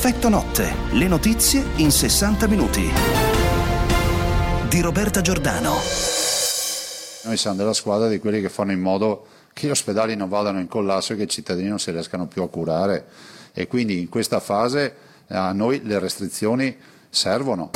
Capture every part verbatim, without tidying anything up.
Effetto notte, le notizie in sessanta minuti. Di Roberta Giordano. Noi siamo della squadra di quelli che fanno in modo che gli ospedali non vadano in collasso e che i cittadini non si riescano più a curare, e quindi in questa fase a noi le restrizioni servono.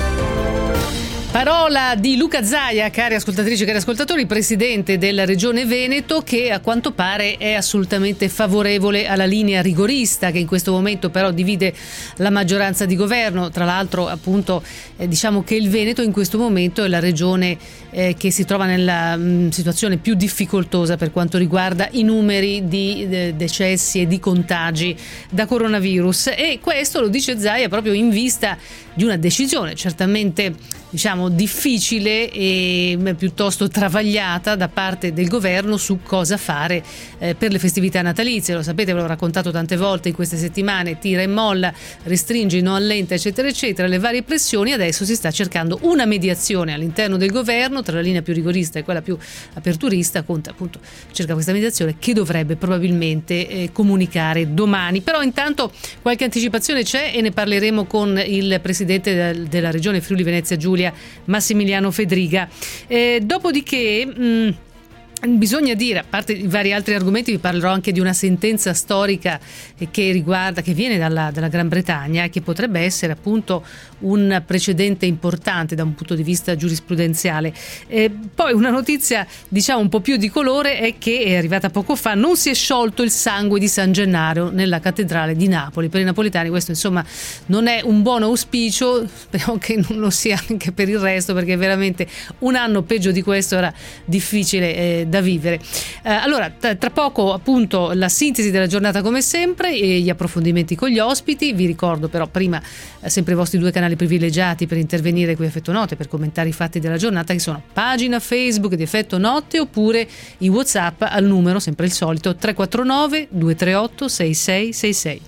Parola di Luca Zaia, cari ascoltatrici e cari ascoltatori, presidente della Regione Veneto, che a quanto pare è assolutamente favorevole alla linea rigorista, che in questo momento però divide la maggioranza di governo. Tra l'altro, appunto, eh, diciamo che il Veneto in questo momento è la regione eh, che si trova nella mh, situazione più difficoltosa per quanto riguarda i numeri di de- decessi e di contagi da coronavirus, e questo lo dice Zaia proprio in vista di una decisione certamente, diciamo, difficile e piuttosto travagliata da parte del governo su cosa fare eh, per le festività natalizie. Lo sapete, ve l'ho raccontato tante volte in queste settimane: tira e molla, restringi, non allenta, eccetera eccetera, le varie pressioni. Adesso si sta cercando una mediazione all'interno del governo tra la linea più rigorista e quella più aperturista. Conte appunto cerca questa mediazione che dovrebbe probabilmente eh, comunicare domani. Però intanto qualche anticipazione c'è e ne parleremo con il presidente del, della regione Friuli Venezia Giulia, Massimiliano Fedriga. Eh, dopodiché mh, bisogna dire, a parte i vari altri argomenti, vi parlerò anche di una sentenza storica che riguarda, che viene dalla, dalla Gran Bretagna, che potrebbe essere appunto un precedente importante da un punto di vista giurisprudenziale. Eh, poi una notizia, diciamo, un po' più di colore è che è arrivata poco fa: non si è sciolto il sangue di San Gennaro nella cattedrale di Napoli. Per i napoletani questo, insomma, non è un buon auspicio, speriamo che non lo sia anche per il resto, perché veramente un anno peggio di questo era difficile eh, da vivere. Eh, allora, t- tra poco appunto la sintesi della giornata come sempre e gli approfondimenti con gli ospiti. Vi ricordo però prima eh, sempre i vostri due canali privilegiati per intervenire qui a Effetto Notte, per commentare i fatti della giornata, che sono pagina Facebook di Effetto Notte oppure i WhatsApp al numero, sempre il solito, tre quattro nove due tre otto sei sei sei sei.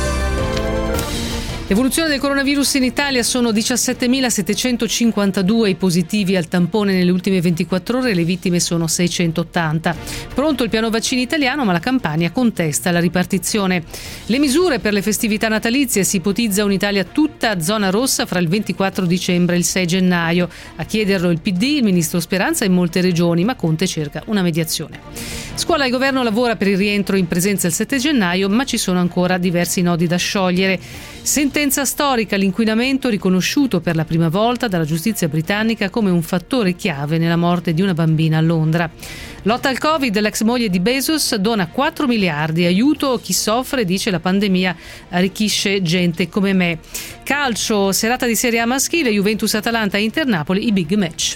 L'evoluzione del coronavirus in Italia: sono diciassettemilasettecentocinquantadue i positivi al tampone nelle ultime ventiquattro ore, le vittime sono seicentottanta. Pronto il piano vaccini italiano, ma la Campania contesta la ripartizione. Le misure per le festività natalizie: si ipotizza un'Italia tutta a zona rossa fra il ventiquattro dicembre e il sei gennaio. A chiederlo il P D, il ministro Speranza, in molte regioni, ma Conte cerca una mediazione. Scuola e governo lavora per il rientro in presenza il sette gennaio, ma ci sono ancora diversi nodi da sciogliere. Sentenza storica: l'inquinamento riconosciuto per la prima volta dalla giustizia britannica come un fattore chiave nella morte di una bambina a Londra. Lotta al Covid: l'ex moglie di Bezos dona quattro miliardi, aiuto a chi soffre, dice la pandemia arricchisce gente come me. Calcio, serata di Serie A maschile, Juventus-Atalanta e Inter-Napoli, i big match.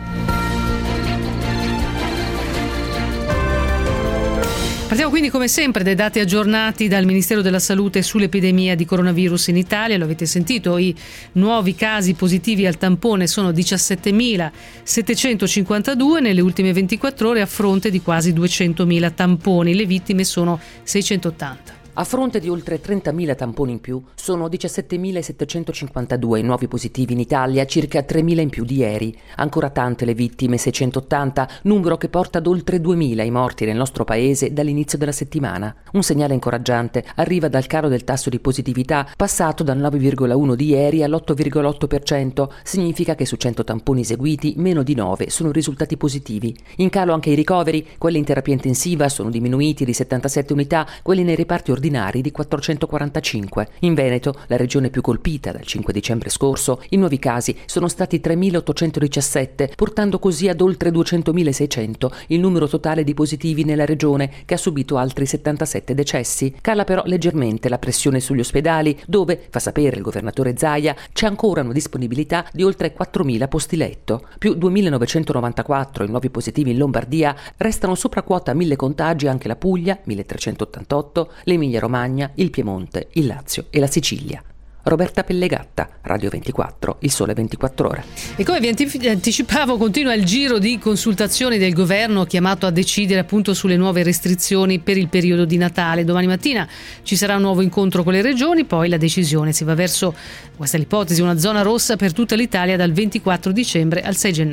Partiamo quindi come sempre dai dati aggiornati dal Ministero della Salute sull'epidemia di coronavirus in Italia. Lo avete sentito, i nuovi casi positivi al tampone sono diciassettemilasettecentocinquantadue nelle ultime ventiquattro ore, a fronte di quasi duecentomila tamponi. Le vittime sono seicentottanta. A fronte di oltre trentamila tamponi in più, sono diciassettemilasettecentocinquantadue i nuovi positivi in Italia, circa tremila in più di ieri. Ancora tante le vittime, seicentottanta, numero che porta ad oltre duemila i morti nel nostro paese dall'inizio della settimana. Un segnale incoraggiante arriva dal calo del tasso di positività, passato dal nove virgola uno di ieri all'otto virgola otto per cento. Significa che su cento tamponi eseguiti, meno di nove sono risultati positivi. In calo anche i ricoveri: quelli in terapia intensiva sono diminuiti di settantasette unità, quelli nei reparti ordinari di quattrocentoquarantacinque. In Veneto, la regione più colpita dal cinque dicembre scorso, i nuovi casi sono stati tremilaottocentodiciassette, portando così ad oltre duecentomilaseicento il numero totale di positivi nella regione, che ha subito altri settantasette decessi. Cala però leggermente la pressione sugli ospedali, dove, fa sapere il governatore Zaia, c'è ancora una disponibilità di oltre quattromila posti letto. Più duemilanovecentonovantaquattro i nuovi positivi in Lombardia. Restano sopra quota mille contagi anche la Puglia, milletrecentottantotto, l'Emilia Romagna, il Piemonte, il Lazio e la Sicilia. Roberta Pellegatta, Radio ventiquattro, Il Sole ventiquattro Ore. E come vi anticipavo, continua il giro di consultazioni del governo chiamato a decidere appunto sulle nuove restrizioni per il periodo di Natale. Domani mattina ci sarà un nuovo incontro con le regioni, poi la decisione: si va verso, questa è l'ipotesi, una zona rossa per tutta l'Italia dal ventiquattro dicembre al sei gennaio.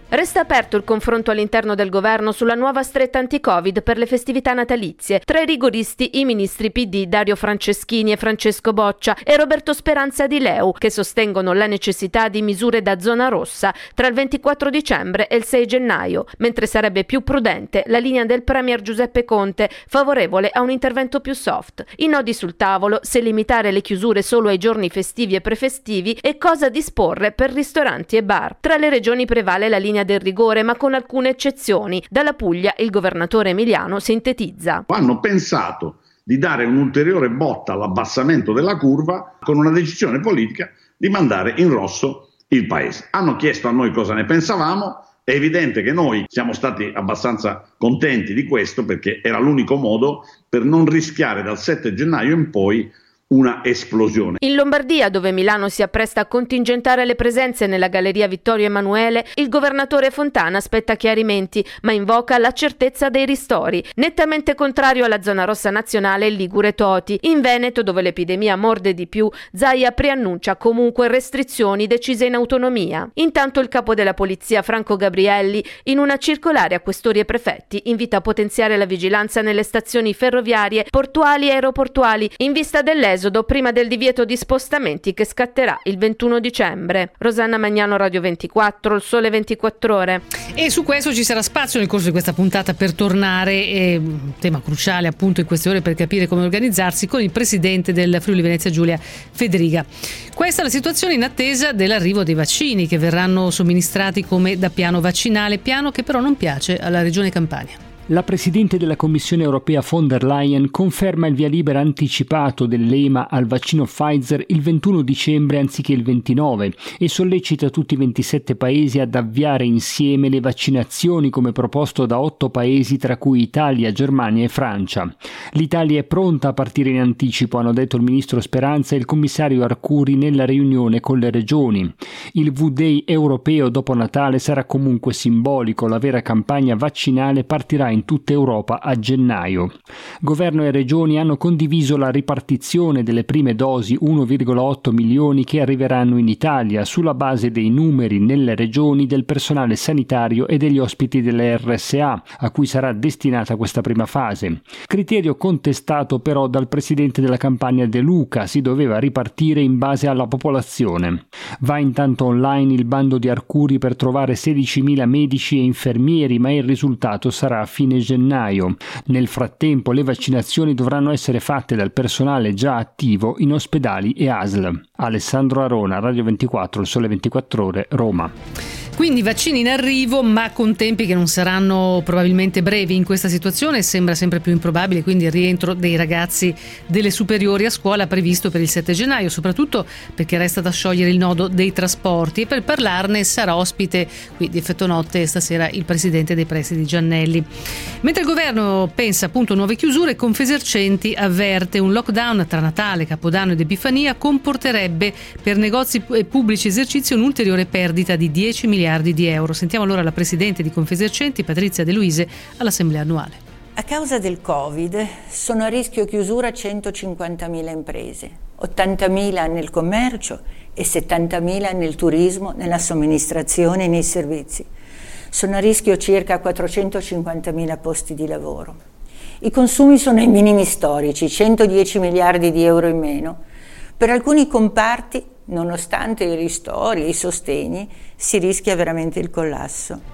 Resta aperto il confronto all'interno del governo sulla nuova stretta anti-Covid per le festività natalizie. Tra i rigoristi i ministri P D Dario Franceschini e Francesco Boccia e Roberto Speranza di Leu, che sostengono la necessità di misure da zona rossa tra il ventiquattro dicembre e il sei gennaio, mentre sarebbe più prudente la linea del premier Giuseppe Conte, favorevole a un intervento più soft. I nodi sul tavolo: se limitare le chiusure solo ai giorni festivi e prefestivi e cosa disporre per ristoranti e bar. Tra le regioni prevale la linea del rigore, ma con alcune eccezioni. Dalla Puglia il governatore Emiliano sintetizza. Hanno pensato di dare un'ulteriore botta all'abbassamento della curva con una decisione politica di mandare in rosso il paese. Hanno chiesto a noi cosa ne pensavamo. È evidente che noi siamo stati abbastanza contenti di questo, perché era l'unico modo per non rischiare dal sette gennaio in poi una esplosione. In Lombardia, dove Milano si appresta a contingentare le presenze nella Galleria Vittorio Emanuele, il governatore Fontana aspetta chiarimenti, ma invoca la certezza dei ristori. Nettamente contrario alla zona rossa nazionale il ligure Toti. In Veneto, dove l'epidemia morde di più, Zaia preannuncia comunque restrizioni decise in autonomia. Intanto il capo della polizia Franco Gabrielli, in una circolare a questori e prefetti, invita a potenziare la vigilanza nelle stazioni ferroviarie, portuali e aeroportuali in vista dell'esodo prima del divieto di spostamenti che scatterà il ventuno dicembre. Rosanna Magnano, Radio ventiquattro, Il Sole ventiquattro Ore. E su questo ci sarà spazio nel corso di questa puntata per tornare, eh, un tema cruciale appunto in queste ore per capire come organizzarsi, con il presidente del Friuli Venezia Giulia, Federica. Questa è la situazione in attesa dell'arrivo dei vaccini che verranno somministrati come da piano vaccinale, piano che però non piace alla Regione Campania. La Presidente della Commissione europea von der Leyen conferma il via libera anticipato dell'E M A al vaccino Pfizer il ventuno dicembre anziché il ventinove e sollecita tutti i ventisette paesi ad avviare insieme le vaccinazioni come proposto da otto paesi, tra cui Italia, Germania e Francia. L'Italia è pronta a partire in anticipo, hanno detto il ministro Speranza e il commissario Arcuri nella riunione con le regioni. Il V-Day europeo dopo Natale sarà comunque simbolico, la vera campagna vaccinale partirà in in tutta Europa a gennaio. Governo e regioni hanno condiviso la ripartizione delle prime dosi, uno virgola otto milioni che arriveranno in Italia, sulla base dei numeri nelle regioni del personale sanitario e degli ospiti delle R S A, a cui sarà destinata questa prima fase. Criterio contestato però dal presidente della Campania De Luca: si doveva ripartire in base alla popolazione. Va intanto online il bando di Arcuri per trovare sedicimila medici e infermieri, ma il risultato sarà a fine gennaio. Nel frattempo le vaccinazioni dovranno essere fatte dal personale già attivo in ospedali e A S L. Alessandro Arona, Radio ventiquattro, Il Sole ventiquattro Ore, Roma. Quindi vaccini in arrivo, ma con tempi che non saranno probabilmente brevi. In questa situazione sembra sempre più improbabile quindi il rientro dei ragazzi delle superiori a scuola previsto per il sette gennaio, soprattutto perché resta da sciogliere il nodo dei trasporti, e per parlarne sarà ospite qui di Effetto Notte stasera il presidente dei presidi Giannelli. Mentre il governo pensa appunto a nuove chiusure, Confesercenti avverte: un lockdown tra Natale, Capodanno ed Epifania comporterebbe per negozi e pubblici esercizi un'ulteriore perdita di dieci miliardi di euro. Sentiamo allora la presidente di Confesercenti, Patrizia De Luise, all'assemblea annuale. A causa del Covid sono a rischio chiusura centocinquantamila imprese, ottantamila nel commercio e settantamila nel turismo, nella somministrazione e nei servizi. Sono a rischio circa quattrocentocinquantamila posti di lavoro. I consumi sono ai minimi storici, centodieci miliardi di euro in meno. Per alcuni comparti, nonostante i ristori e i sostegni, si rischia veramente il collasso.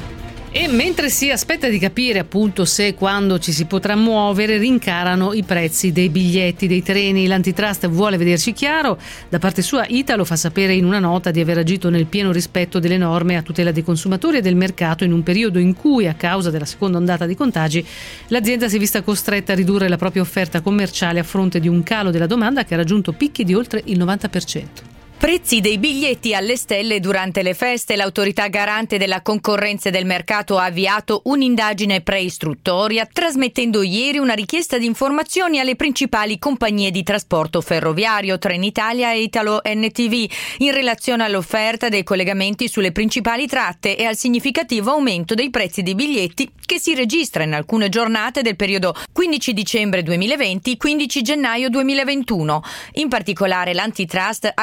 E mentre si aspetta di capire appunto se e quando ci si potrà muovere, rincarano i prezzi dei biglietti dei treni. L'antitrust vuole vederci chiaro. Da parte sua Italo fa sapere in una nota di aver agito nel pieno rispetto delle norme a tutela dei consumatori e del mercato in un periodo in cui, a causa della seconda ondata di contagi, l'azienda si è vista costretta a ridurre la propria offerta commerciale a fronte di un calo della domanda che ha raggiunto picchi di oltre il novanta per cento. Prezzi dei biglietti alle stelle durante le feste. L'autorità garante della concorrenza e del mercato ha avviato un'indagine preistruttoria, trasmettendo ieri una richiesta di informazioni alle principali compagnie di trasporto ferroviario, Trenitalia e Italo N T V, in relazione all'offerta dei collegamenti sulle principali tratte e al significativo aumento dei prezzi dei biglietti che si registra in alcune giornate del periodo quindici dicembre duemilaventi - quindici gennaio duemilaventuno. In particolare l'antitrust ha rilevato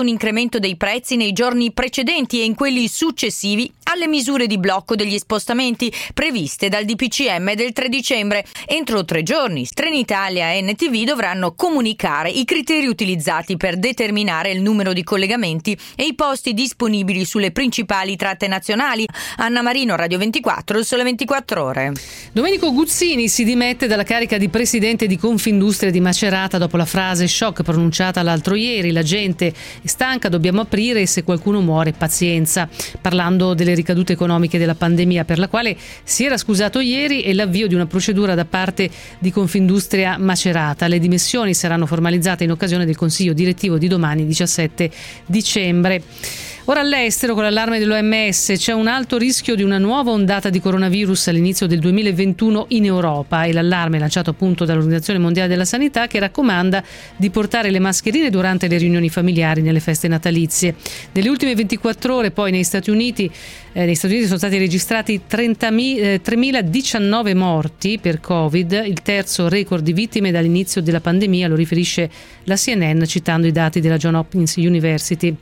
un incremento dei prezzi nei giorni precedenti e in quelli successivi alle misure di blocco degli spostamenti previste dal D P C M del tre dicembre. Entro tre giorni Trenitalia e N T V dovranno comunicare i criteri utilizzati per determinare il numero di collegamenti e i posti disponibili sulle principali tratte nazionali. Anna Marino, Radio ventiquattro, il Sole ventiquattro Ore. Domenico Guzzini si dimette dalla carica di presidente di Confindustria di Macerata dopo la frase shock pronunciata l'altro ieri: la gente è stanca, dobbiamo aprire e se qualcuno muore pazienza, parlando delle ricadute economiche della pandemia, per la quale si era scusato ieri, e l'avvio di una procedura da parte di Confindustria Macerata. Le dimissioni saranno formalizzate in occasione del consiglio direttivo di domani, diciassette dicembre. Ora all'estero, con l'allarme dell'O M S, c'è un alto rischio di una nuova ondata di coronavirus all'inizio del duemilaventuno in Europa, e l'allarme lanciato appunto dall'Organizzazione Mondiale della Sanità, che raccomanda di portare le mascherine durante le riunioni familiari nelle feste natalizie. Nelle ultime ventiquattro ore poi negli Stati Uniti eh, negli Stati Uniti sono stati registrati tremiladiciannove morti per Covid, il terzo record di vittime dall'inizio della pandemia, lo riferisce la C N N citando i dati della Johns Hopkins University.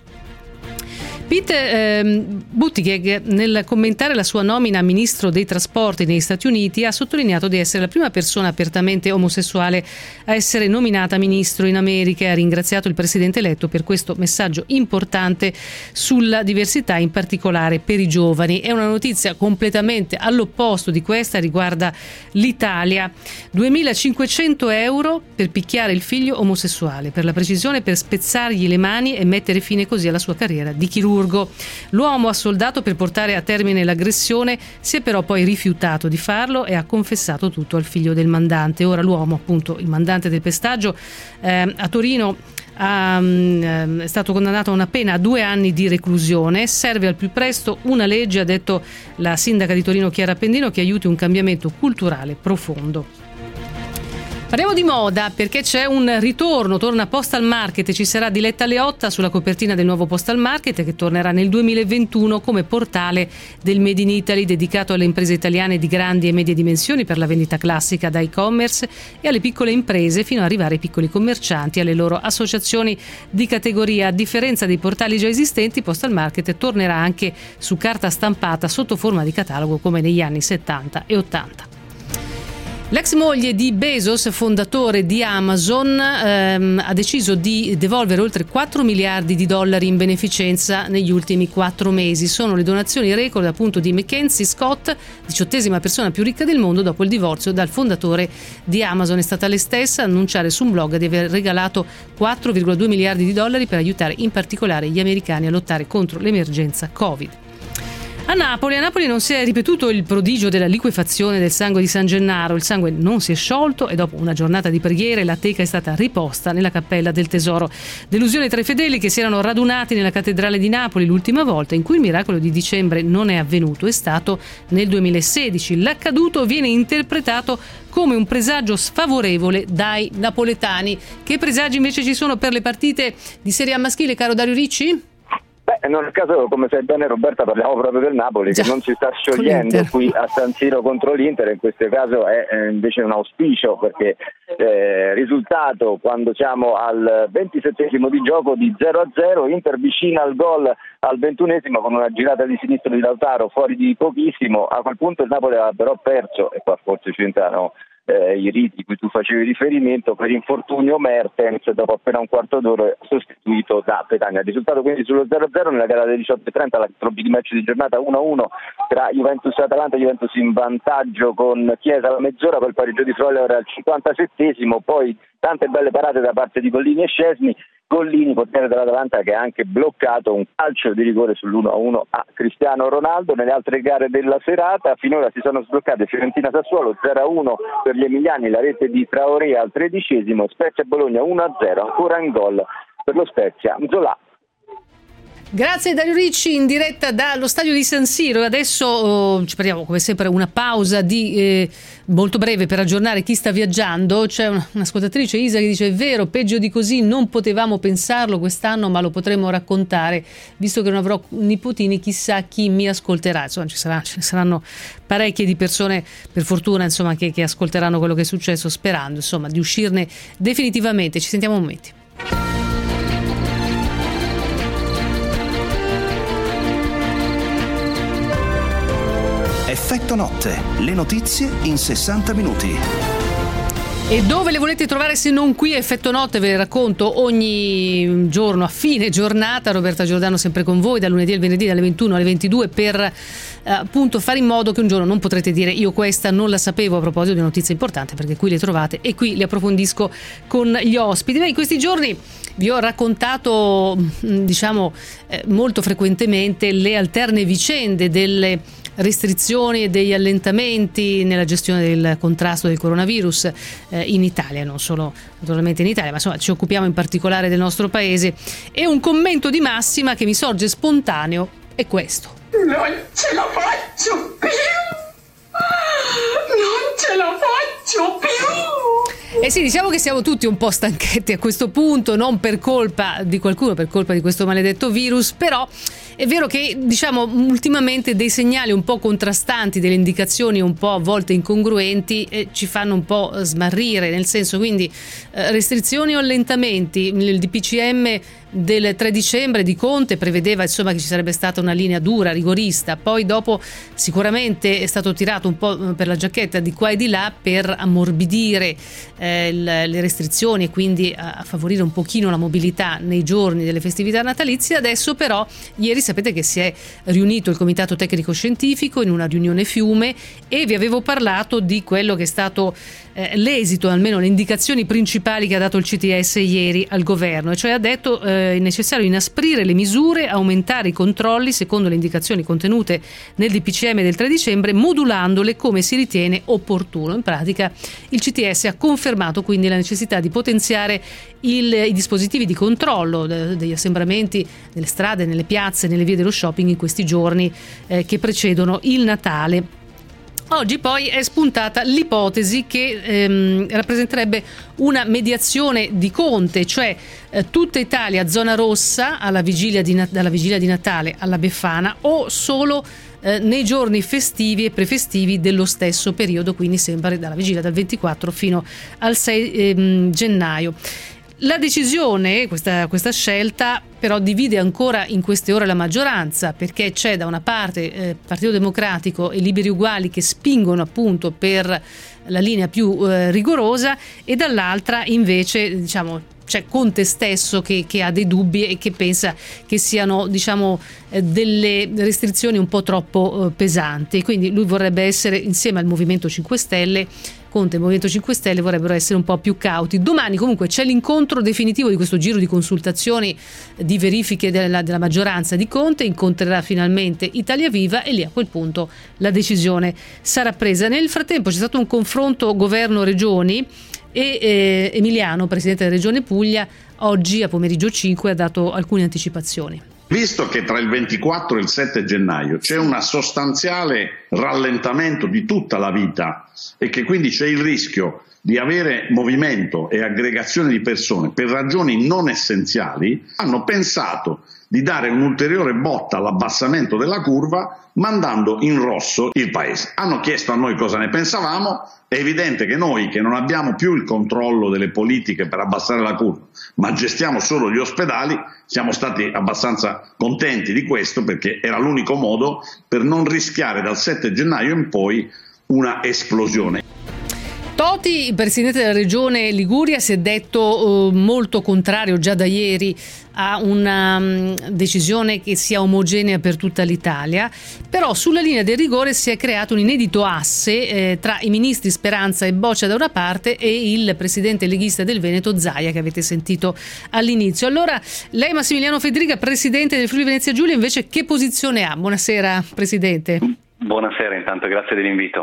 Pete eh, Buttigieg, nel commentare la sua nomina a ministro dei trasporti negli Stati Uniti, ha sottolineato di essere la prima persona apertamente omosessuale a essere nominata ministro in America e ha ringraziato il presidente eletto per questo messaggio importante sulla diversità, in particolare per i giovani. È una notizia completamente all'opposto di questa, riguarda l'Italia. duemilacinquecento euro per picchiare il figlio omosessuale, per la precisione per spezzargli le mani e mettere fine così alla sua carriera di chirurgo. L'uomo ha soldato per portare a termine l'aggressione, si è però poi rifiutato di farlo e ha confessato tutto al figlio del mandante. Ora l'uomo, appunto il mandante del pestaggio, eh, a Torino ha, um, è stato condannato a una pena a due anni di reclusione. Serve al più presto una legge, ha detto la sindaca di Torino Chiara Appendino, che aiuti un cambiamento culturale profondo. Parliamo di moda, perché c'è un ritorno, torna Postal Market e ci sarà Diletta Leotta sulla copertina del nuovo Postal Market, che tornerà nel duemilaventuno come portale del Made in Italy dedicato alle imprese italiane di grandi e medie dimensioni per la vendita classica da e-commerce e alle piccole imprese fino ad arrivare ai piccoli commercianti e alle loro associazioni di categoria. A differenza dei portali già esistenti, Postal Market tornerà anche su carta stampata sotto forma di catalogo come negli anni settanta e ottanta. L'ex moglie di Bezos, fondatore di Amazon, ehm, ha deciso di devolvere oltre quattro miliardi di dollari in beneficenza negli ultimi quattro mesi. Sono le donazioni record appunto di Mackenzie Scott, diciottesima persona più ricca del mondo dopo il divorzio dal fondatore di Amazon. È stata lei stessa a annunciare su un blog di aver regalato quattro virgola due miliardi di dollari per aiutare in particolare gli americani a lottare contro l'emergenza Covid. A Napoli, a Napoli non si è ripetuto il prodigio della liquefazione del sangue di San Gennaro. Il sangue non si è sciolto e dopo una giornata di preghiere la teca è stata riposta nella cappella del tesoro. Delusione tra i fedeli che si erano radunati nella cattedrale di Napoli. L'ultima volta in cui il miracolo di dicembre non è avvenuto è stato nel duemilasedici. L'accaduto viene interpretato come un presagio sfavorevole dai napoletani. Che presagi invece ci sono per le partite di Serie A maschile, caro Dario Ricci? Beh, non a caso, come sai bene Roberta, parliamo proprio del Napoli, che non si sta sciogliendo qui a San Siro contro l'Inter. In questo caso è eh, invece un auspicio, perché eh, risultato quando siamo al ventisettesimo di gioco di zero a zero, Inter vicina al gol al ventunesimo con una girata di sinistro di Lautaro fuori di pochissimo. A quel punto il Napoli aveva però perso, e qua forse ci entrano Eh, i riti cui tu facevi riferimento, per infortunio Mertens dopo appena un quarto d'ora sostituito da Petagna. Il risultato quindi sullo zero a zero nella gara delle diciotto e trenta, l'altro big match di giornata uno a uno tra Juventus e Atalanta. Juventus in vantaggio con Chiesa alla mezz'ora, poi il pareggio di Freuler al cinquantasettesimo, poi tante belle parate da parte di Gollini e Szczesny. Gollini, portiere dell'Atalanta, che ha anche bloccato un calcio di rigore sull'uno a uno a Cristiano Ronaldo. Nelle altre gare della serata finora si sono sbloccate Fiorentina-Sassuolo zero a uno per gli emiliani, la rete di Traoré al tredicesimo, Spezia-Bologna uno a zero, ancora in gol per lo Spezia Zola. Grazie Dario Ricci in diretta dallo stadio di San Siro. Adesso oh, ci prendiamo come sempre una pausa di eh, molto breve per aggiornare chi sta viaggiando. C'è una, un'ascoltatrice, Isa, che dice: è vero, peggio di così non potevamo pensarlo quest'anno, ma lo potremo raccontare, visto che non avrò nipotini, chissà chi mi ascolterà. Insomma, ci, sarà, ci saranno parecchie di persone, per fortuna, insomma, che, che ascolteranno quello che è successo, sperando insomma di uscirne definitivamente. Ci sentiamo un momento. Effetto notte, le notizie in sessanta minuti. E dove le volete trovare se non qui? Effetto notte ve le racconto ogni giorno a fine giornata. Roberta Giordano sempre con voi dal lunedì al venerdì dalle ventuno alle ventidue per eh, appunto fare in modo che un giorno non potrete dire io questa non la sapevo a proposito di notizie importanti, perché qui le trovate e qui le approfondisco con gli ospiti. Beh, in questi giorni vi ho raccontato diciamo eh, molto frequentemente le alterne vicende delle restrizioni e degli allentamenti nella gestione del contrasto del coronavirus eh, in Italia, non solo naturalmente in Italia, ma insomma ci occupiamo in particolare del nostro paese. E un commento di massima che mi sorge spontaneo è questo: non ce la faccio più, non ce la faccio più. Eh sì, diciamo che siamo tutti un po' stanchetti a questo punto, non per colpa di qualcuno, per colpa di questo maledetto virus, però è vero che diciamo ultimamente dei segnali un po' contrastanti, delle indicazioni un po' a volte incongruenti eh, ci fanno un po' smarrire, nel senso, quindi eh, restrizioni o allentamenti. Il D P C M del tre dicembre di Conte prevedeva insomma che ci sarebbe stata una linea dura, rigorista, poi dopo sicuramente è stato tirato un po' per la giacchetta di qua e di là per ammorbidire eh, le restrizioni e quindi a, a favorire un pochino la mobilità nei giorni delle festività natalizie. Adesso però, ieri sapete che si è riunito il Comitato Tecnico Scientifico in una riunione fiume e vi avevo parlato di quello che è stato eh, l'esito, almeno le indicazioni principali che ha dato il C T S ieri al governo, e cioè ha detto eh, è necessario inasprire le misure, aumentare i controlli secondo le indicazioni contenute nel D P C M del tre dicembre, modulandole come si ritiene opportuno. In pratica il C T S ha confermato quindi la necessità di potenziare il, i dispositivi di controllo de, degli assembramenti nelle strade, nelle piazze, nelle vie dello shopping in questi giorni eh, che precedono il Natale. Oggi poi è spuntata l'ipotesi che ehm, rappresenterebbe una mediazione di Conte, cioè eh, tutta Italia zona rossa alla vigilia di, dalla vigilia di Natale alla Befana, o solo eh, nei giorni festivi e prefestivi dello stesso periodo, quindi sempre dalla vigilia dal ventiquattro fino al sei ehm, gennaio. La decisione, questa, questa scelta, però divide ancora in queste ore la maggioranza, perché c'è da una parte eh, Partito Democratico e Liberi Uguali che spingono appunto per la linea più eh, rigorosa, e dall'altra invece diciamo c'è Conte stesso che, che ha dei dubbi e che pensa che siano diciamo eh, delle restrizioni un po' troppo eh, pesanti. Quindi lui vorrebbe essere insieme al Movimento cinque Stelle. Conte e il Movimento cinque Stelle vorrebbero essere un po' più cauti. Domani comunque c'è l'incontro definitivo di questo giro di consultazioni, di verifiche della, della maggioranza di Conte, incontrerà finalmente Italia Viva e lì a quel punto la decisione sarà presa. Nel frattempo c'è stato un confronto governo-regioni e eh, Emiliano, presidente della Regione Puglia, oggi a pomeriggio cinque ha dato alcune anticipazioni. Visto che tra il ventiquattro e il sette gennaio c'è un sostanziale rallentamento di tutta la vita e che quindi c'è il rischio di avere movimento e aggregazione di persone per ragioni non essenziali, hanno pensato di dare un'ulteriore botta all'abbassamento della curva mandando in rosso il paese. Hanno chiesto a noi cosa ne pensavamo. È evidente che noi, che non abbiamo più il controllo delle politiche per abbassare la curva, ma gestiamo solo gli ospedali, siamo stati abbastanza contenti di questo, perché era l'unico modo per non rischiare dal sette gennaio in poi una esplosione. Toti, il presidente della regione Liguria, si è detto eh, molto contrario già da ieri a una um, decisione che sia omogenea per tutta l'Italia, però sulla linea del rigore si è creato un inedito asse eh, tra i ministri Speranza e Boccia da una parte e il presidente leghista del Veneto Zaia, che avete sentito all'inizio. Allora, lei Massimiliano Federica, presidente del Friuli Venezia Giulia, invece che posizione ha? Buonasera Presidente. Buonasera, intanto grazie dell'invito.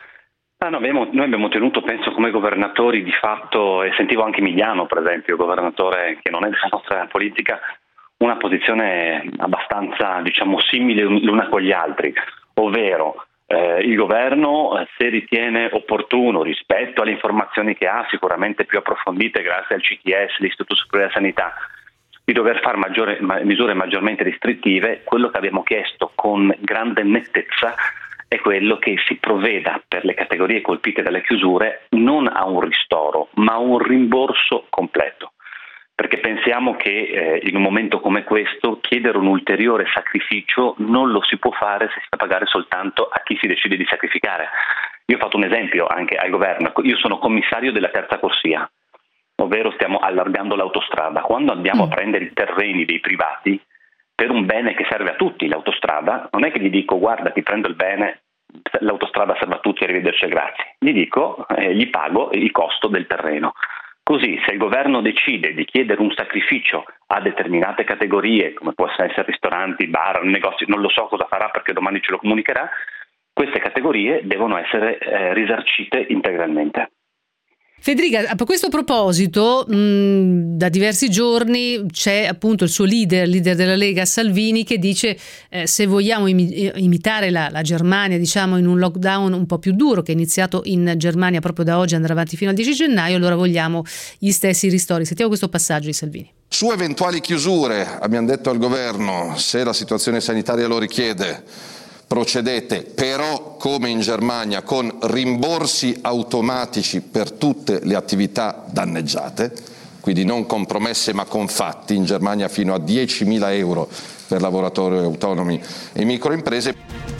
Ah, no, abbiamo, noi abbiamo tenuto, penso, come governatori di fatto, e sentivo anche Emiliano, per esempio, governatore che non è della nostra politica, una posizione abbastanza, diciamo, simile l'una con gli altri, ovvero eh, il governo, eh, se ritiene opportuno, rispetto alle informazioni che ha, sicuramente più approfondite grazie al C T S, l'Istituto Superiore della Sanità, di dover fare maggiore, ma, misure maggiormente restrittive. Quello che abbiamo chiesto con grande nettezza è quello che si provveda per le categorie colpite dalle chiusure non a un ristoro, ma a un rimborso completo. perché pensiamo che eh, in un momento come questo chiedere un ulteriore sacrificio non lo si può fare se si fa pagare soltanto a chi si decide di sacrificare. Io ho fatto un esempio anche al governo, io sono commissario della terza corsia, ovvero stiamo allargando l'autostrada. Quando andiamo a prendere i terreni dei privati per un bene che serve a tutti, l'autostrada, non è che gli dico guarda ti prendo il bene, l'autostrada serve a tutti, arrivederci e grazie, gli dico, eh, gli pago il costo del terreno. Così se il governo decide di chiedere un sacrificio a determinate categorie, come possono essere ristoranti, bar, negozi, non lo so cosa farà perché domani ce lo comunicherà, queste categorie devono essere eh, risarcite integralmente. Federica, a questo proposito, mh, da diversi giorni c'è appunto il suo leader, leader della Lega, Salvini, che dice eh, se vogliamo imi- imitare la, la Germania, diciamo in un lockdown un po' più duro che è iniziato in Germania proprio da oggi, andrà avanti fino al dieci gennaio, allora vogliamo gli stessi ristori. Sentiamo questo passaggio di Salvini. Su eventuali chiusure, abbiamo detto al governo, se la situazione sanitaria lo richiede, procedete, però come in Germania con rimborsi automatici per tutte le attività danneggiate, quindi non con promesse ma con fatti, in Germania fino a diecimila euro per lavoratori autonomi e microimprese.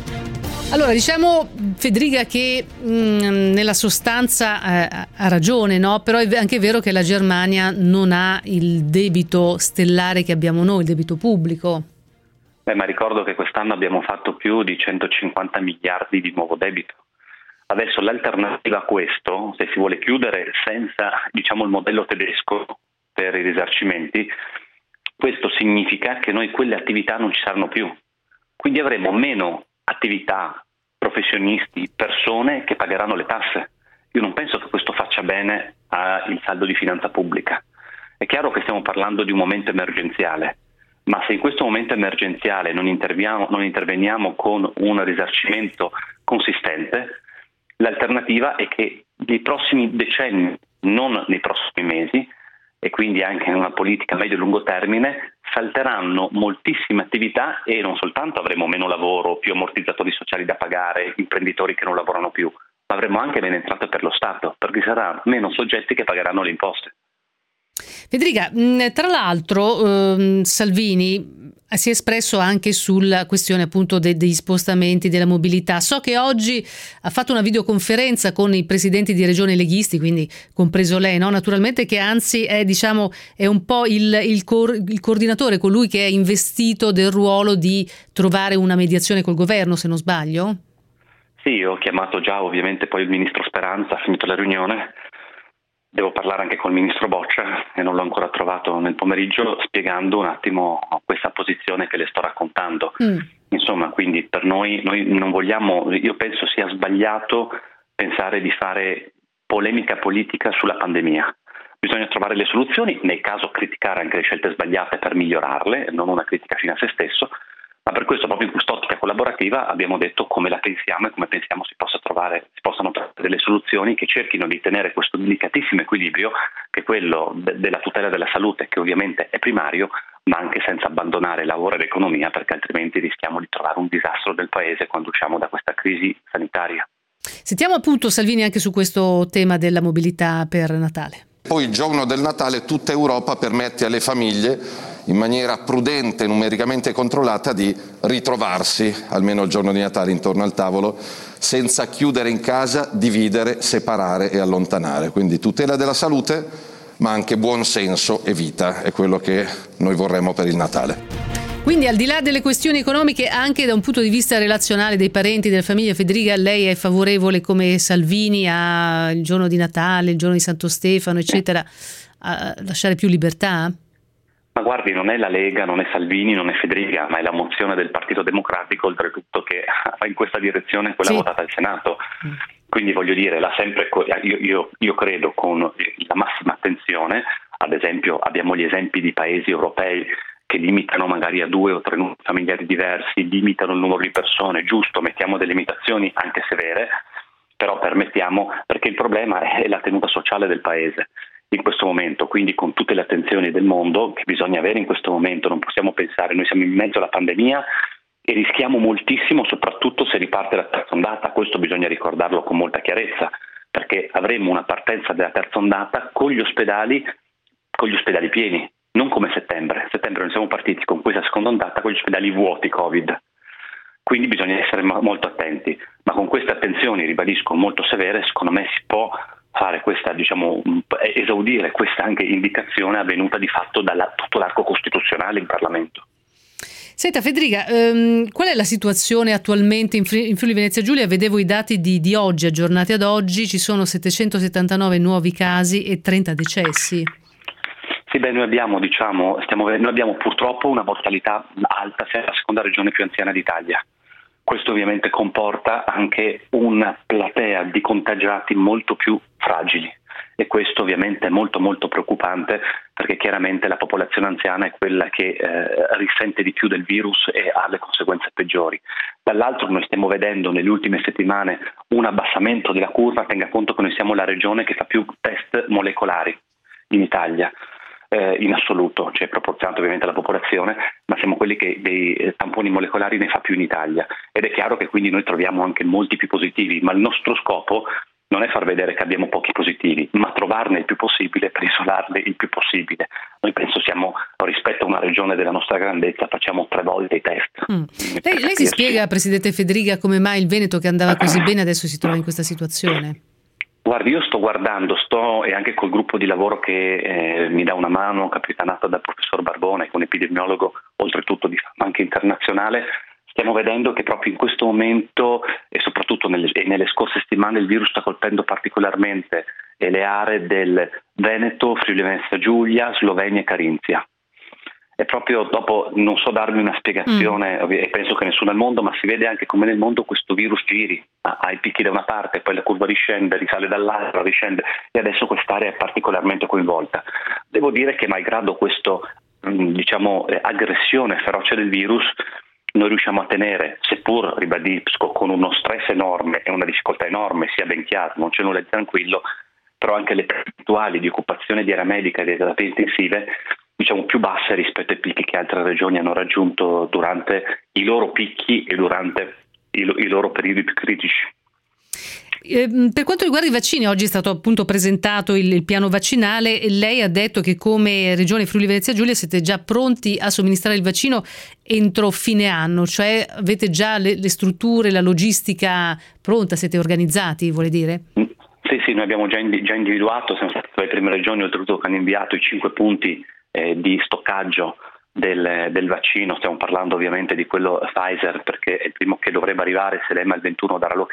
Allora, diciamo Federica che mh, nella sostanza eh, ha ragione, no? Però è anche vero che la Germania non ha il debito stellare che abbiamo noi, il debito pubblico. Beh, ma ricordo che quest'anno abbiamo fatto più di centocinquanta miliardi di nuovo debito. Adesso l'alternativa a questo, se si vuole chiudere senza, diciamo, il modello tedesco per i risarcimenti, questo significa che noi quelle attività non ci saranno più. Quindi avremo meno attività, professionisti, persone che pagheranno le tasse. Io non penso che questo faccia bene al saldo di finanza pubblica. È chiaro che stiamo parlando di un momento emergenziale, ma se in questo momento emergenziale non interveniamo, non interveniamo con un risarcimento consistente, l'alternativa è che nei prossimi decenni, non nei prossimi mesi, e quindi anche in una politica medio e lungo termine, salteranno moltissime attività e non soltanto avremo meno lavoro, più ammortizzatori sociali da pagare, imprenditori che non lavorano più, ma avremo anche meno entrate per lo Stato, perché saranno meno soggetti che pagheranno le imposte. Federica, tra l'altro eh, Salvini si è espresso anche sulla questione appunto de- degli spostamenti, della mobilità. So che oggi ha fatto una videoconferenza con i presidenti di regioni leghisti, quindi compreso lei, no? Naturalmente, che anzi è, diciamo, è un po' il, il, cor- il coordinatore, colui che è investito del ruolo di trovare una mediazione col governo, se non sbaglio? Sì, ho chiamato già ovviamente poi il ministro Speranza, ha finito la riunione. Devo parlare anche col ministro Boccia e non l'ho ancora trovato nel pomeriggio, spiegando un attimo questa posizione che le sto raccontando. Mm. Insomma, quindi per noi, noi non vogliamo, io penso sia sbagliato pensare di fare polemica politica sulla pandemia. Bisogna trovare le soluzioni, nel caso criticare anche le scelte sbagliate per migliorarle, non una critica fine a se stesso, ma per questo proprio in quest'ottica collaborativa abbiamo detto come la pensiamo e come pensiamo si possa trovare, si possano trovare delle soluzioni che cerchino di tenere questo delicatissimo equilibrio che è quello de- della tutela della salute, che ovviamente è primario, ma anche senza abbandonare lavoro ed economia, perché altrimenti rischiamo di trovare un disastro del paese quando usciamo da questa crisi sanitaria. Sentiamo appunto Salvini anche su questo tema della mobilità per Natale. Poi il giorno del Natale tutta Europa permette alle famiglie, in maniera prudente e numericamente controllata, di ritrovarsi, almeno il giorno di Natale, intorno al tavolo, senza chiudere in casa, dividere, separare e allontanare. Quindi tutela della salute, ma anche buon senso e vita, è quello che noi vorremmo per il Natale. Quindi al di là delle questioni economiche, anche da un punto di vista relazionale dei parenti, della famiglia, Federica, lei è favorevole come Salvini al giorno di Natale, il giorno di Santo Stefano, eccetera, a lasciare più libertà? Ma guardi, non è la Lega, non è Salvini, non è Federica, ma è la mozione del Partito Democratico, oltretutto, che va in questa direzione, quella sì. votata al Senato. Mm. Quindi voglio dire, la sempre, io, io, io credo con la massima attenzione, ad esempio abbiamo gli esempi di paesi europei che limitano magari a due o tre familiari diversi, limitano il numero di persone, giusto, mettiamo delle limitazioni anche severe, però permettiamo, perché il problema è la tenuta sociale del paese in questo momento, quindi con tutte le attenzioni del mondo che bisogna avere in questo momento, non possiamo pensare, noi siamo in mezzo alla pandemia e rischiamo moltissimo, soprattutto se riparte la terza ondata, questo bisogna ricordarlo con molta chiarezza, perché avremo una partenza della terza ondata con gli ospedali con gli ospedali pieni, non come settembre. Settembre noi siamo partiti con questa seconda ondata con gli ospedali vuoti Covid. Quindi bisogna essere molto attenti, ma con queste attenzioni, ribadisco, molto severe, secondo me si può fare questa, diciamo, esaudire questa anche indicazione avvenuta di fatto da tutto l'arco costituzionale in Parlamento. Senta Federica, ehm, qual è la situazione attualmente in, Fri- in Friuli Venezia Giulia? Vedevo i dati di, di oggi, aggiornati ad oggi, ci sono settecentosettantanove nuovi casi e trenta decessi. Sì, beh, noi abbiamo, diciamo, stiamo, noi abbiamo purtroppo una mortalità alta, siamo la seconda regione più anziana d'Italia. Questo ovviamente comporta anche una platea di contagiati molto più fragili e questo ovviamente è molto molto preoccupante perché chiaramente la popolazione anziana è quella che eh, risente di più del virus e ha le conseguenze peggiori. Dall'altro noi stiamo vedendo nelle ultime settimane un abbassamento della curva, tenga conto che noi siamo la regione che fa più test molecolari in Italia. Eh, in assoluto, cioè proporzionato ovviamente alla popolazione, ma siamo quelli che dei eh, tamponi molecolari ne fa più in Italia ed è chiaro che quindi noi troviamo anche molti più positivi, ma il nostro scopo non è far vedere che abbiamo pochi positivi, ma trovarne il più possibile per isolarli il più possibile. Noi penso siamo, rispetto a una regione della nostra grandezza, facciamo tre volte i test. Mm. Lei, lei si spiega, Presidente Federica, come mai il Veneto che andava così bene adesso si trova in questa situazione? Guardi, io sto guardando, sto e anche col gruppo di lavoro che eh, mi dà una mano, capitanato dal professor Barbone, che è un epidemiologo oltretutto di fama anche internazionale, stiamo vedendo che proprio in questo momento e soprattutto nelle, e nelle scorse settimane il virus sta colpendo particolarmente le aree del Veneto, Friuli Venezia Giulia, Slovenia e Carinzia. E proprio dopo non so darvi una spiegazione, mm. e penso che nessuno al mondo, ma si vede anche come nel mondo questo virus giri, ha i picchi da una parte, poi la curva riscende, risale dall'altra, riscende e adesso quest'area è particolarmente coinvolta. Devo dire che malgrado questo diciamo aggressione feroce del virus, noi riusciamo a tenere, seppur ribadisco con uno stress enorme e una difficoltà enorme, sia ben chiaro, non c'è nulla di tranquillo, però anche le percentuali di occupazione di area medica e di terapie intensive diciamo più basse rispetto ai picchi che altre regioni hanno raggiunto durante i loro picchi e durante i, i loro periodi più critici. Eh, per quanto riguarda i vaccini, oggi è stato appunto presentato il, il piano vaccinale e lei ha detto che come Regione Friuli Venezia Giulia siete già pronti a somministrare il vaccino entro fine anno, cioè avete già le, le strutture, la logistica pronta, siete organizzati, vuole dire? Sì, sì, noi abbiamo già, indi- già individuato, siamo stati tra le prime regioni oltretutto che hanno inviato i cinque punti eh, di stoccaggio del, del vaccino, stiamo parlando ovviamente di quello Pfizer perché è il primo che dovrebbe arrivare se l'E M A il ventuno darà l'ok,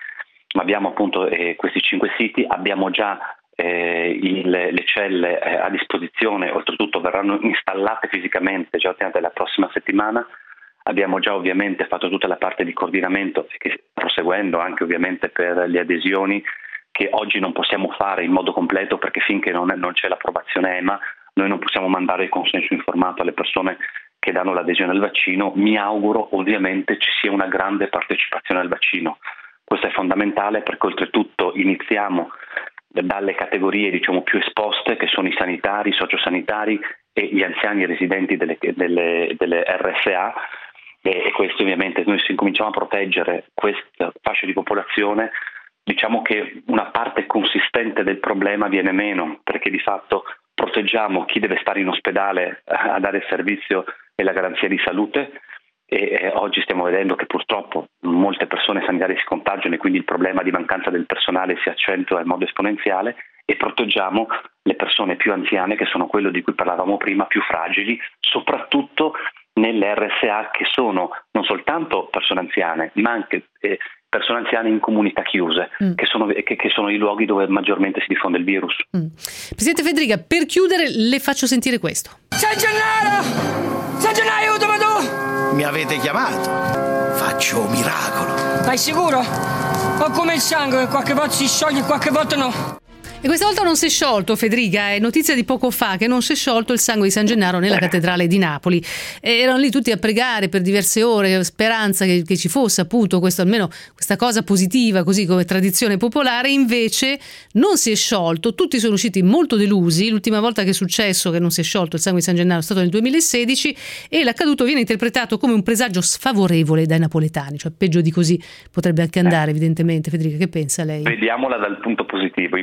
ma abbiamo appunto eh, questi cinque siti, abbiamo già eh, il, le celle eh, a disposizione, oltretutto verranno installate fisicamente già ottenute la prossima settimana, abbiamo già ovviamente fatto tutta la parte di coordinamento che sta proseguendo anche ovviamente per le adesioni che oggi non possiamo fare in modo completo perché finché non, è, non c'è l'approvazione E M A noi non possiamo mandare il consenso informato alle persone che danno l'adesione al vaccino. Mi auguro ovviamente ci sia una grande partecipazione al vaccino. Questo è fondamentale perché oltretutto iniziamo dalle categorie diciamo più esposte che sono i sanitari, i sociosanitari e gli anziani residenti delle, delle, delle R S A e, e questo ovviamente noi se incominciamo a proteggere questa fascia di popolazione diciamo che una parte consistente del problema viene meno perché di fatto proteggiamo chi deve stare in ospedale a dare il servizio e la garanzia di salute e eh, oggi stiamo vedendo che purtroppo molte persone sanitarie si contagiano e quindi il problema di mancanza del personale si accentua in modo esponenziale e proteggiamo le persone più anziane che sono quello di cui parlavamo prima, più fragili, soprattutto nelle R S A che sono non soltanto persone anziane ma anche eh, persone anziane in comunità chiuse, mm. che, sono, che, che sono i luoghi dove maggiormente si diffonde il virus. Mm. Presidente Federica, per chiudere le faccio sentire questo. San Gennaro! San Gennaro, aiutami tu! Mi avete chiamato? Faccio un miracolo. Stai sicuro? Ho come il sangue, qualche volta si scioglie, qualche volta no. E questa volta non si è sciolto, Federica, è notizia di poco fa che non si è sciolto il sangue di San Gennaro nella cattedrale di Napoli. E erano lì tutti a pregare per diverse ore, speranza che, che ci fosse appunto questo, almeno questa cosa positiva, così come tradizione popolare, invece non si è sciolto, tutti sono usciti molto delusi, l'ultima volta che è successo che non si è sciolto il sangue di San Gennaro è stato nel duemilasedici e l'accaduto viene interpretato come un presagio sfavorevole dai napoletani, cioè peggio di così potrebbe anche andare evidentemente. Federica, che pensa lei? Vediamola dal punto positivo, immagino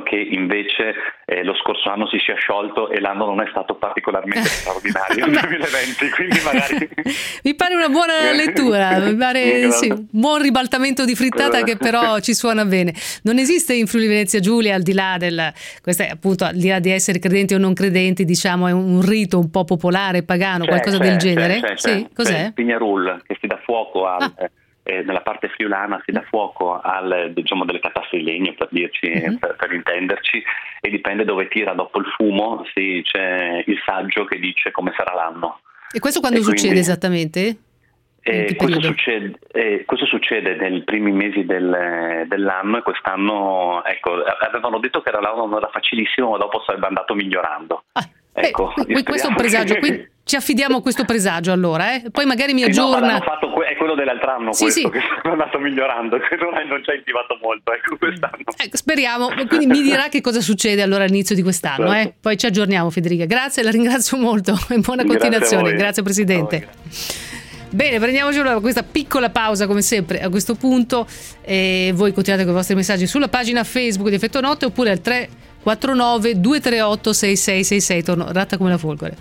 immagino che invece eh, lo scorso anno si sia sciolto e l'anno non è stato particolarmente straordinario nel duemilaventi, quindi magari... Mi pare una buona lettura, mi pare sì, un buon ribaltamento di frittata che però ci suona bene. Non esiste in Friuli Venezia Giulia, al di là del, questo è appunto al di là di essere credenti o non credenti, diciamo è un rito un po' popolare, pagano, c'è, qualcosa c'è, del genere? C'è, c'è, sì, c'è. Cos'è? Il Pignarul, che si dà fuoco al... Ah. Eh, nella parte friulana si dà fuoco al, diciamo, delle catasse di legno, per dirci, mm-hmm. per, per intenderci, e dipende dove tira dopo il fumo, sì, c'è il saggio che dice come sarà l'anno. E questo quando e succede quindi, esattamente? Eh, questo, succede, eh, questo succede nei primi mesi del, dell'anno, e quest'anno ecco, avevano detto che era l'anno non era facilissimo, ma dopo sarebbe andato migliorando. Ah. Ecco, Beh, questo è un presagio, quindi ci affidiamo a questo presagio allora, eh? Poi magari mi aggiorna. Sì, no, fatto, è quello dell'altro anno, sì, questo sì. che è andato migliorando, che non, è, non ci ha attivato molto, ecco, quest'anno. Eh, speriamo, quindi mi dirà che cosa succede allora all'inizio di quest'anno, certo. eh? Poi ci aggiorniamo, Federica. Grazie, la ringrazio molto e buona Grazie continuazione. Grazie Presidente. Bene, prendiamoci allora questa piccola pausa come sempre a questo punto, e voi continuate con i vostri messaggi sulla pagina Facebook di Effetto Notte oppure al tre quattro nove due tre otto sei sei sei sei. Torno ratta come la folgore.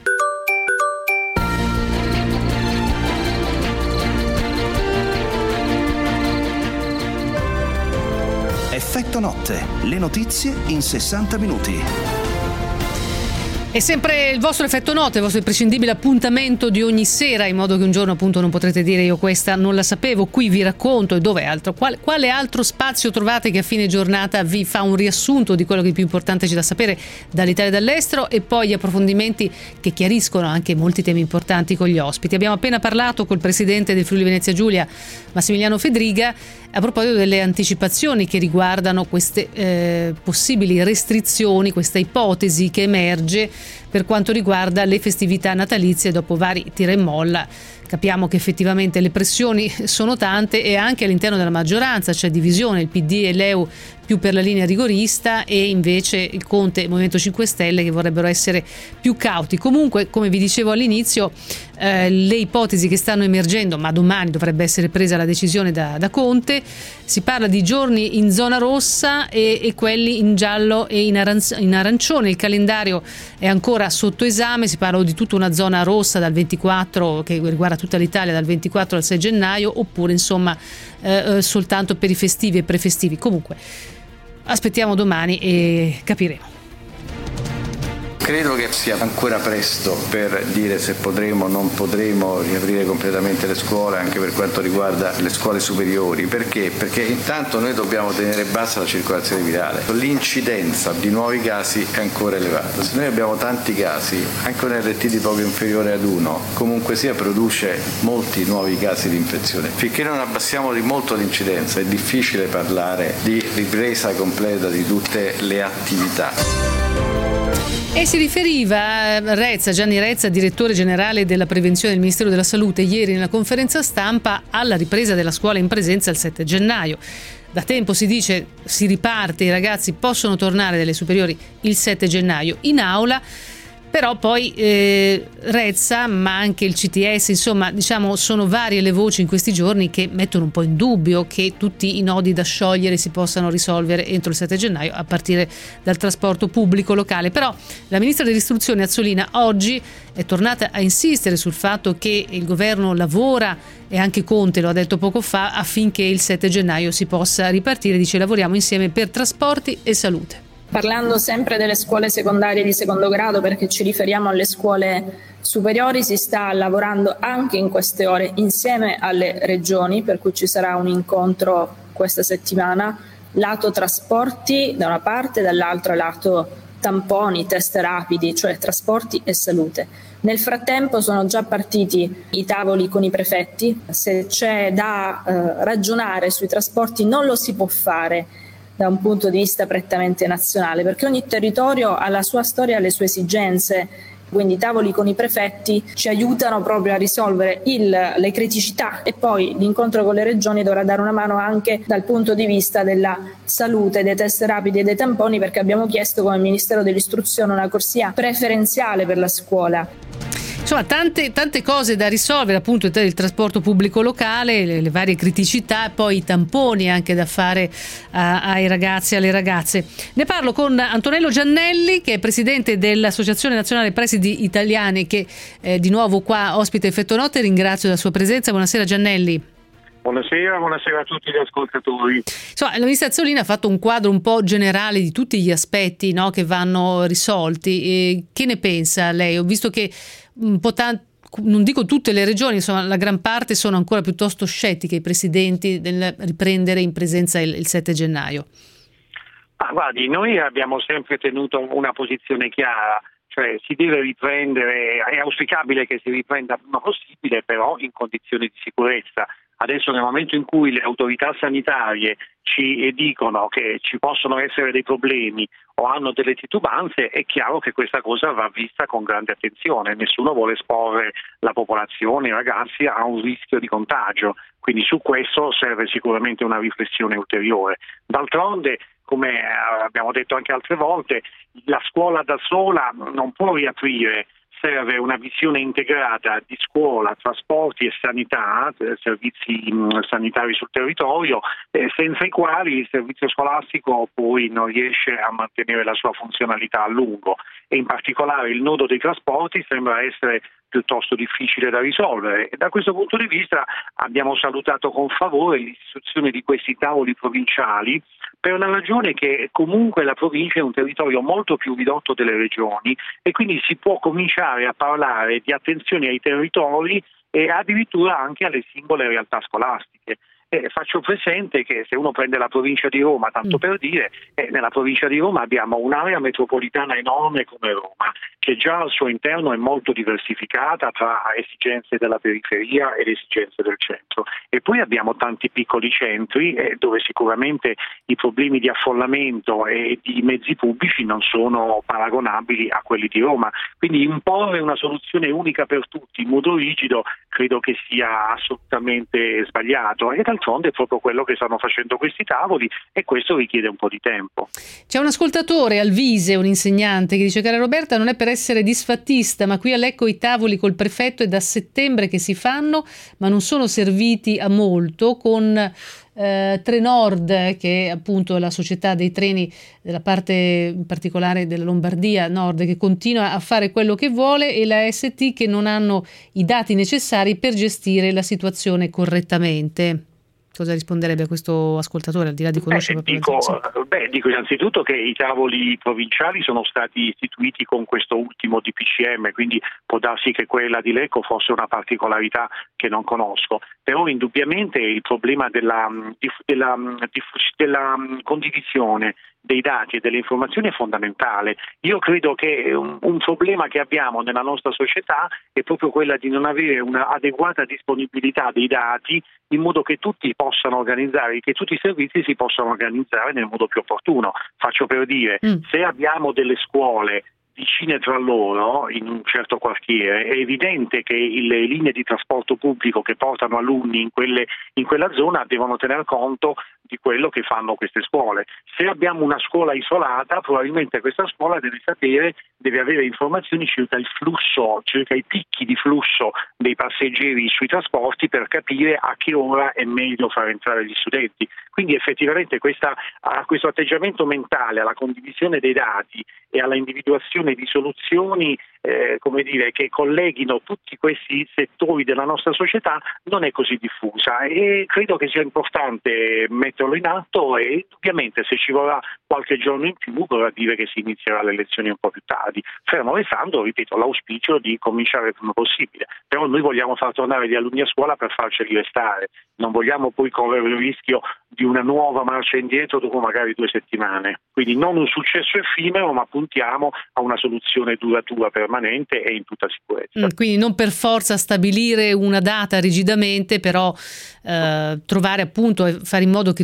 Effetto Notte, le notizie in sessanta minuti. È sempre il vostro Effetto Notte, il vostro imprescindibile appuntamento di ogni sera, in modo che un giorno appunto non potrete dire io questa non la sapevo, qui vi racconto e dove altro. Quale, quale altro spazio trovate che a fine giornata vi fa un riassunto di quello che è più importante c'è da sapere dall'Italia e dall'estero, e poi gli approfondimenti che chiariscono anche molti temi importanti con gli ospiti. Abbiamo appena parlato col presidente del Friuli Venezia Giulia, Massimiliano Fedriga, a proposito delle anticipazioni che riguardano queste eh, possibili restrizioni, questa ipotesi che emerge per quanto riguarda le festività natalizie dopo vari tira e molla. Capiamo che effettivamente le pressioni sono tante e anche all'interno della maggioranza c'è divisione, il P D e l'E U più per la linea rigorista e invece il Conte e il Movimento cinque Stelle che vorrebbero essere più cauti. Comunque, come vi dicevo all'inizio, eh, le ipotesi che stanno emergendo, ma domani dovrebbe essere presa la decisione da, da Conte, si parla di giorni in zona rossa e, e quelli in giallo e in, aranz- in arancione. Il calendario è ancora sotto esame, si parla di tutta una zona rossa dal ventiquattro, che riguarda tutta l'Italia, dal ventiquattro al sei gennaio, oppure insomma eh, soltanto per i festivi e prefestivi. Comunque aspettiamo domani e capiremo. Credo che sia ancora presto per dire se potremo o non potremo riaprire completamente le scuole, anche per quanto riguarda le scuole superiori. Perché? Perché intanto noi dobbiamo tenere bassa la circolazione virale. L'incidenza di nuovi casi è ancora elevata. Se noi abbiamo tanti casi, anche un R T di poco inferiore ad uno, comunque sia produce molti nuovi casi di infezione. Finché non abbassiamo di molto l'incidenza è difficile parlare di ripresa completa di tutte le attività. E si riferiva Rezza, Gianni Rezza, direttore generale della prevenzione del Ministero della Salute, ieri nella conferenza stampa alla ripresa della scuola in presenza il sette gennaio. Da tempo si dice si riparte, i ragazzi possono tornare dalle superiori il sette gennaio in aula. Però poi eh, Rezza, ma anche il C T S, insomma, diciamo, sono varie le voci in questi giorni che mettono un po' in dubbio che tutti i nodi da sciogliere si possano risolvere entro il sette gennaio, a partire dal trasporto pubblico locale. Però la ministra dell'istruzione Azzolina oggi è tornata a insistere sul fatto che il governo lavora, e anche Conte lo ha detto poco fa, affinché il sette gennaio si possa ripartire. Dice: lavoriamo insieme per trasporti e salute. Parlando sempre delle scuole secondarie di secondo grado, perché ci riferiamo alle scuole superiori, si sta lavorando anche in queste ore insieme alle regioni, per cui ci sarà un incontro questa settimana, lato trasporti da una parte, dall'altra lato tamponi, test rapidi, cioè trasporti e salute. Nel frattempo sono già partiti i tavoli con i prefetti. Se c'è da eh, ragionare sui trasporti non lo si può fare da un punto di vista prettamente nazionale, perché ogni territorio ha la sua storia e le sue esigenze, quindi i tavoli con i prefetti ci aiutano proprio a risolvere il, le criticità, e poi l'incontro con le regioni dovrà dare una mano anche dal punto di vista della salute, dei test rapidi e dei tamponi, perché abbiamo chiesto come Ministero dell'Istruzione una corsia preferenziale per la scuola. Ci Insomma, tante, tante cose da risolvere, appunto il trasporto pubblico locale, le, le varie criticità, e poi i tamponi anche da fare a, ai ragazzi e alle ragazze. Ne parlo con Antonello Giannelli, che è presidente dell'Associazione Nazionale Presidi Italiani, che è di nuovo qua ospite Effetto Notte. Ringrazio della sua presenza. Buonasera Giannelli. Buonasera, buonasera a tutti gli ascoltatori. Insomma, l'amministrazione ha fatto un quadro un po' generale di tutti gli aspetti, no, che vanno risolti. E che ne pensa lei? Ho visto che un po' tanto, non dico tutte le regioni, insomma la gran parte sono ancora piuttosto scettiche, i presidenti, nel riprendere in presenza il, il sette gennaio. Ah, guardi, noi abbiamo sempre tenuto una posizione chiara. Cioè si deve riprendere, è auspicabile che si riprenda il prima possibile, però in condizioni di sicurezza. Adesso nel momento in cui le autorità sanitarie ci dicono che ci possono essere dei problemi o hanno delle titubanze, è chiaro che questa cosa va vista con grande attenzione. Nessuno vuole esporre la popolazione, i ragazzi, a un rischio di contagio. Quindi su questo serve sicuramente una riflessione ulteriore. D'altronde, come abbiamo detto anche altre volte, la scuola da sola non può riaprire. Serve una visione integrata di scuola, trasporti e sanità, servizi sanitari sul territorio, eh, senza i quali il servizio scolastico poi non riesce a mantenere la sua funzionalità a lungo, e in particolare il nodo dei trasporti sembra essere piuttosto difficile da risolvere, e da questo punto di vista abbiamo salutato con favore l'istituzione di questi tavoli provinciali, per una ragione che comunque la provincia è un territorio molto più ridotto delle regioni, e quindi si può cominciare a parlare di attenzione ai territori e addirittura anche alle singole realtà scolastiche. Eh, faccio presente che se uno prende la provincia di Roma, tanto per dire, eh, nella provincia di Roma abbiamo un'area metropolitana enorme come Roma, che già al suo interno è molto diversificata tra esigenze della periferia e le esigenze del centro. E poi abbiamo tanti piccoli centri eh, dove sicuramente i problemi di affollamento e di mezzi pubblici non sono paragonabili a quelli di Roma. Quindi imporre una soluzione unica per tutti in modo rigido credo che sia assolutamente sbagliato. E d'altronde è proprio quello che stanno facendo questi tavoli, e questo richiede un po' di tempo. C'è un ascoltatore, Alvise, un insegnante, che dice: cara Roberta, non è per essere disfattista, ma qui a Lecco i tavoli col prefetto è da settembre che si fanno, ma non sono serviti a molto, con eh, Trenord, che è appunto la società dei treni della parte in particolare della Lombardia Nord, che continua a fare quello che vuole, e la S T che non hanno i dati necessari per gestire la situazione correttamente. Cosa risponderebbe a questo ascoltatore, al di là di conoscere? Beh, dico, beh, dico innanzitutto che i tavoli provinciali sono stati istituiti con questo ultimo D P C M, quindi può darsi che quella di Lecco fosse una particolarità che non conosco, però indubbiamente il problema della, della, della condivisione dei dati e delle informazioni è fondamentale. Io credo che un, un problema che abbiamo nella nostra società è proprio quella di non avere una adeguata disponibilità dei dati, in modo che tutti possano organizzare, che tutti i servizi si possano organizzare nel modo più opportuno. Faccio per dire, mm. se abbiamo delle scuole vicine tra loro in un certo quartiere, è evidente che le linee di trasporto pubblico che portano alunni in, quelle, in quella zona devono tener conto di quello che fanno queste scuole. Se abbiamo una scuola isolata, probabilmente questa scuola deve sapere, deve avere informazioni circa il flusso, circa i picchi di flusso dei passeggeri sui trasporti, per capire a che ora è meglio far entrare gli studenti. Quindi effettivamente questa, a questo atteggiamento mentale, alla condivisione dei dati e alla individuazione di soluzioni eh, come dire, che colleghino tutti questi settori della nostra società non è così diffusa, e credo che sia importante metterlo in atto, e ovviamente se ci vorrà qualche giorno in più vorrà dire che si inizierà le lezioni un po' più tardi, fermo restando, ripeto, l'auspicio di cominciare il prima possibile. Però noi vogliamo far tornare gli alunni a scuola per farceli restare, non vogliamo poi correre il rischio di una nuova marcia indietro dopo magari due settimane. Quindi non un successo effimero, ma puntiamo a una soluzione duratura, permanente e in tutta sicurezza. Mm, quindi non per forza stabilire una data rigidamente, però eh, trovare appunto e fare in modo che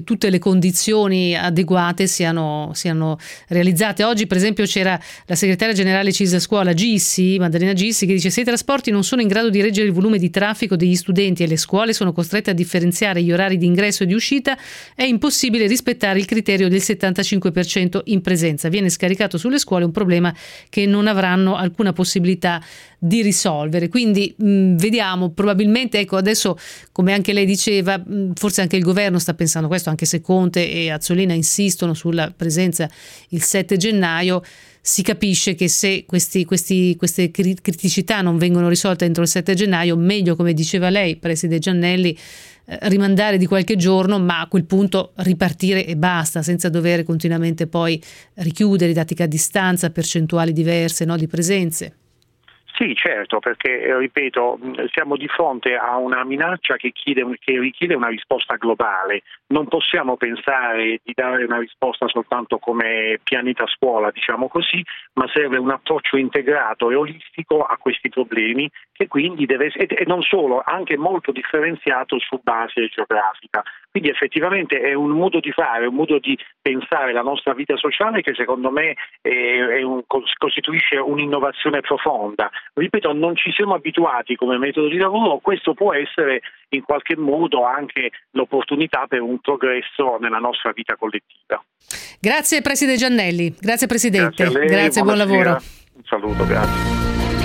tutte le condizioni adeguate siano, siano realizzate. Oggi per esempio c'era la segretaria generale CISL Scuola Gissi, Maddalena Gissi, che dice: se i trasporti non sono in grado di reggere il volume di traffico degli studenti e le scuole sono costrette a differenziare gli orari di ingresso e di uscita, è impossibile rispettare il criterio del settantacinque per cento in presenza. Viene scaricato sulle scuole un problema che non avranno alcuna possibilità di risolvere. Quindi mh, vediamo, probabilmente, ecco, adesso, come anche lei diceva, mh, forse anche il governo sta pensando questo, anche se Conte e Azzolina insistono sulla presenza il sette gennaio. Si capisce che se questi, questi, queste criticità non vengono risolte entro il sette gennaio, meglio, come diceva lei, preside Giannelli, eh, rimandare di qualche giorno, ma a quel punto ripartire e basta, senza dover continuamente poi richiudere, dati che a distanza, percentuali diverse, no, di presenze. Sì, certo, perché, ripeto, siamo di fronte a una minaccia che, chiede, che richiede una risposta globale. Non possiamo pensare di dare una risposta soltanto come pianeta scuola, diciamo così, ma serve un approccio integrato e olistico a questi problemi, che quindi deve essere, e non solo, anche molto differenziato su base geografica. Quindi effettivamente è un modo di fare, un modo di pensare la nostra vita sociale che secondo me è, è un, costituisce un'innovazione profonda. Ripeto, non ci siamo abituati come metodo di lavoro, questo può essere in qualche modo anche l'opportunità per un progresso nella nostra vita collettiva. Grazie Preside Giannelli, grazie Presidente, grazie, a lei, grazie, buon lavoro. Un saluto, grazie.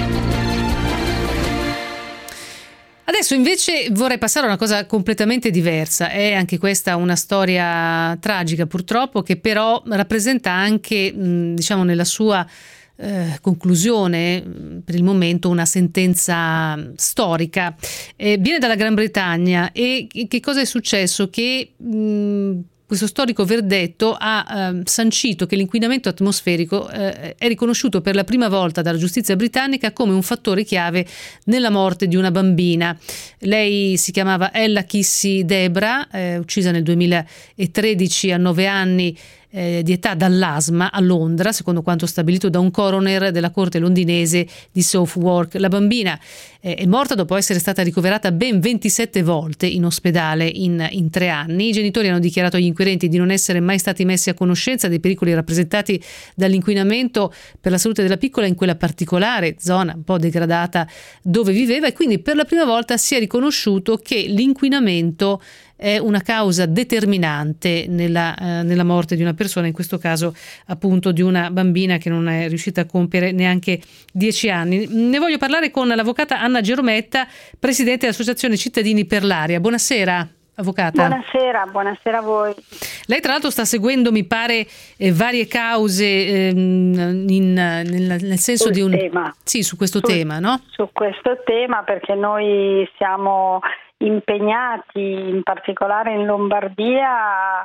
Adesso invece vorrei passare a una cosa completamente diversa. È anche questa una storia tragica, purtroppo, che però rappresenta anche, diciamo, nella sua eh, conclusione, per il momento, una sentenza storica. Eh, viene dalla Gran Bretagna e che cosa è successo? Che mh, questo storico verdetto ha eh, sancito che l'inquinamento atmosferico eh, è riconosciuto per la prima volta dalla giustizia britannica come un fattore chiave nella morte di una bambina. Lei si chiamava Ella Kissy Debra, eh, uccisa nel duemilatredici a nove anni eh, di età dall'asma a Londra, secondo quanto stabilito da un coroner della corte londinese di Southwark. La bambina eh, è morta dopo essere stata ricoverata ben ventisette volte in ospedale in, in tre anni. I genitori hanno dichiarato agli inquirenti di non essere mai stati messi a conoscenza dei pericoli rappresentati dall'inquinamento per la salute della piccola in quella particolare zona un po' degradata dove viveva, e quindi per la prima volta si è riconosciuto che l'inquinamento è una causa determinante nella, eh, nella morte di una persona, in questo caso appunto di una bambina che non è riuscita a compiere neanche dieci anni. Ne voglio parlare con l'avvocata Anna Gerometta, presidente dell'Associazione Cittadini per l'Aria. Buonasera, avvocata. Buonasera, buonasera a voi. Lei tra l'altro sta seguendo, mi pare, eh, varie cause eh, in, nel, nel senso Sul di un... tema. Sì, su questo Su, tema, no? Su questo tema, perché noi siamo impegnati in particolare in Lombardia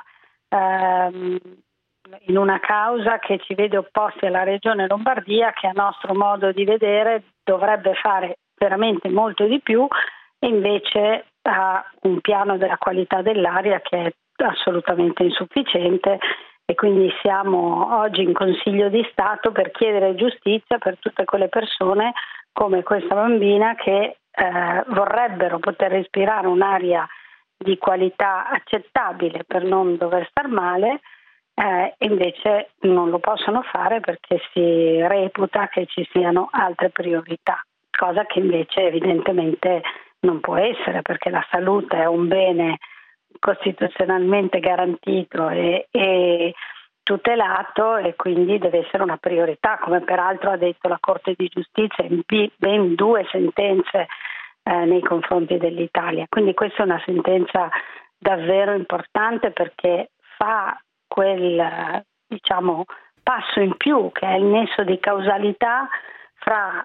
ehm, in una causa che ci vede opposti alla regione Lombardia, che a nostro modo di vedere dovrebbe fare veramente molto di più e invece ha un piano della qualità dell'aria che è assolutamente insufficiente, e quindi siamo oggi in Consiglio di Stato per chiedere giustizia per tutte quelle persone come questa bambina che Eh, vorrebbero poter respirare un'aria di qualità accettabile per non dover star male, eh, e invece non lo possono fare perché si reputa che ci siano altre priorità, cosa che invece evidentemente non può essere, perché la salute è un bene costituzionalmente garantito e, e tutelato, e quindi deve essere una priorità, come peraltro ha detto la Corte di Giustizia in ben due sentenze eh, nei confronti dell'Italia. Quindi questa è una sentenza davvero importante, perché fa quel, diciamo, passo in più che è il nesso di causalità fra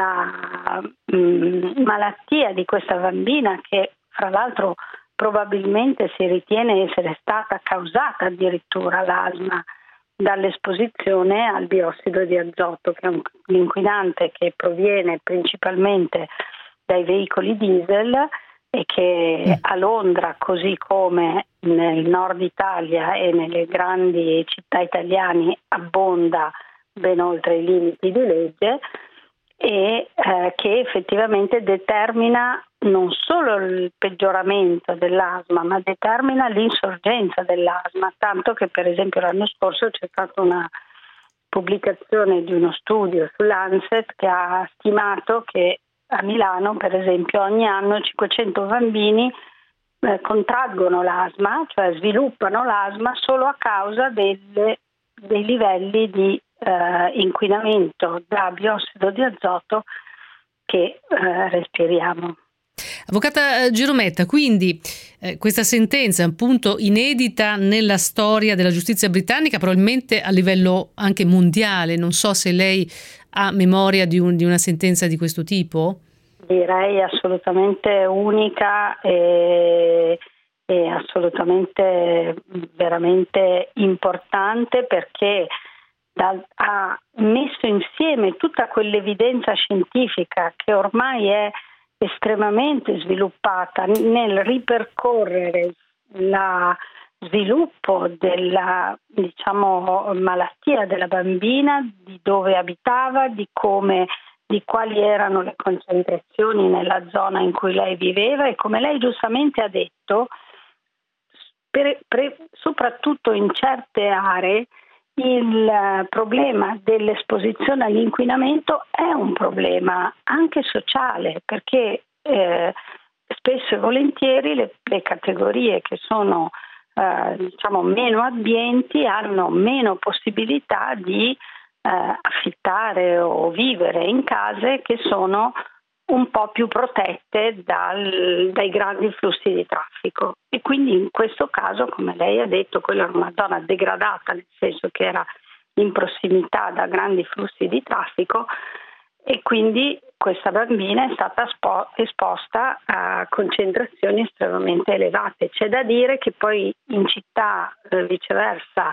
la mh, malattia di questa bambina, che fra l'altro probabilmente si ritiene essere stata causata addirittura l'asma dall'esposizione al biossido di azoto, che è un inquinante che proviene principalmente dai veicoli diesel e che a Londra, così come nel nord Italia e nelle grandi città italiane, abbonda ben oltre i limiti di legge, e eh, che effettivamente determina non solo il peggioramento dell'asma, ma determina l'insorgenza dell'asma, tanto che per esempio l'anno scorso c'è stata una pubblicazione di uno studio sull'Lancet che ha stimato che a Milano, per esempio, ogni anno cinquecento bambini eh, contraggono l'asma, cioè sviluppano l'asma solo a causa delle, dei livelli di eh, inquinamento da biossido di azoto che eh, respiriamo. Avvocata Girometta, quindi eh, questa sentenza è appunto inedita nella storia della giustizia britannica, probabilmente a livello anche mondiale. Non so se lei ha memoria di, un, di una sentenza di questo tipo? Direi assolutamente unica e, e assolutamente veramente importante, perché da, ha messo insieme tutta quell'evidenza scientifica che ormai è estremamente sviluppata nel ripercorrere la sviluppo della, diciamo, malattia della bambina, di dove abitava, di come, di quali erano le concentrazioni nella zona in cui lei viveva, e come lei giustamente ha detto, per, per, soprattutto in certe aree il problema dell'esposizione all'inquinamento è un problema anche sociale, perché eh, spesso e volentieri le, le categorie che sono eh, diciamo meno abbienti hanno meno possibilità di eh, affittare o vivere in case che sono un po' più protette dal, dai grandi flussi di traffico, e quindi in questo caso, come lei ha detto, quella era una zona degradata, nel senso che era in prossimità da grandi flussi di traffico, e quindi questa bambina è stata spo- esposta a concentrazioni estremamente elevate. C'è da dire che poi in città eh, viceversa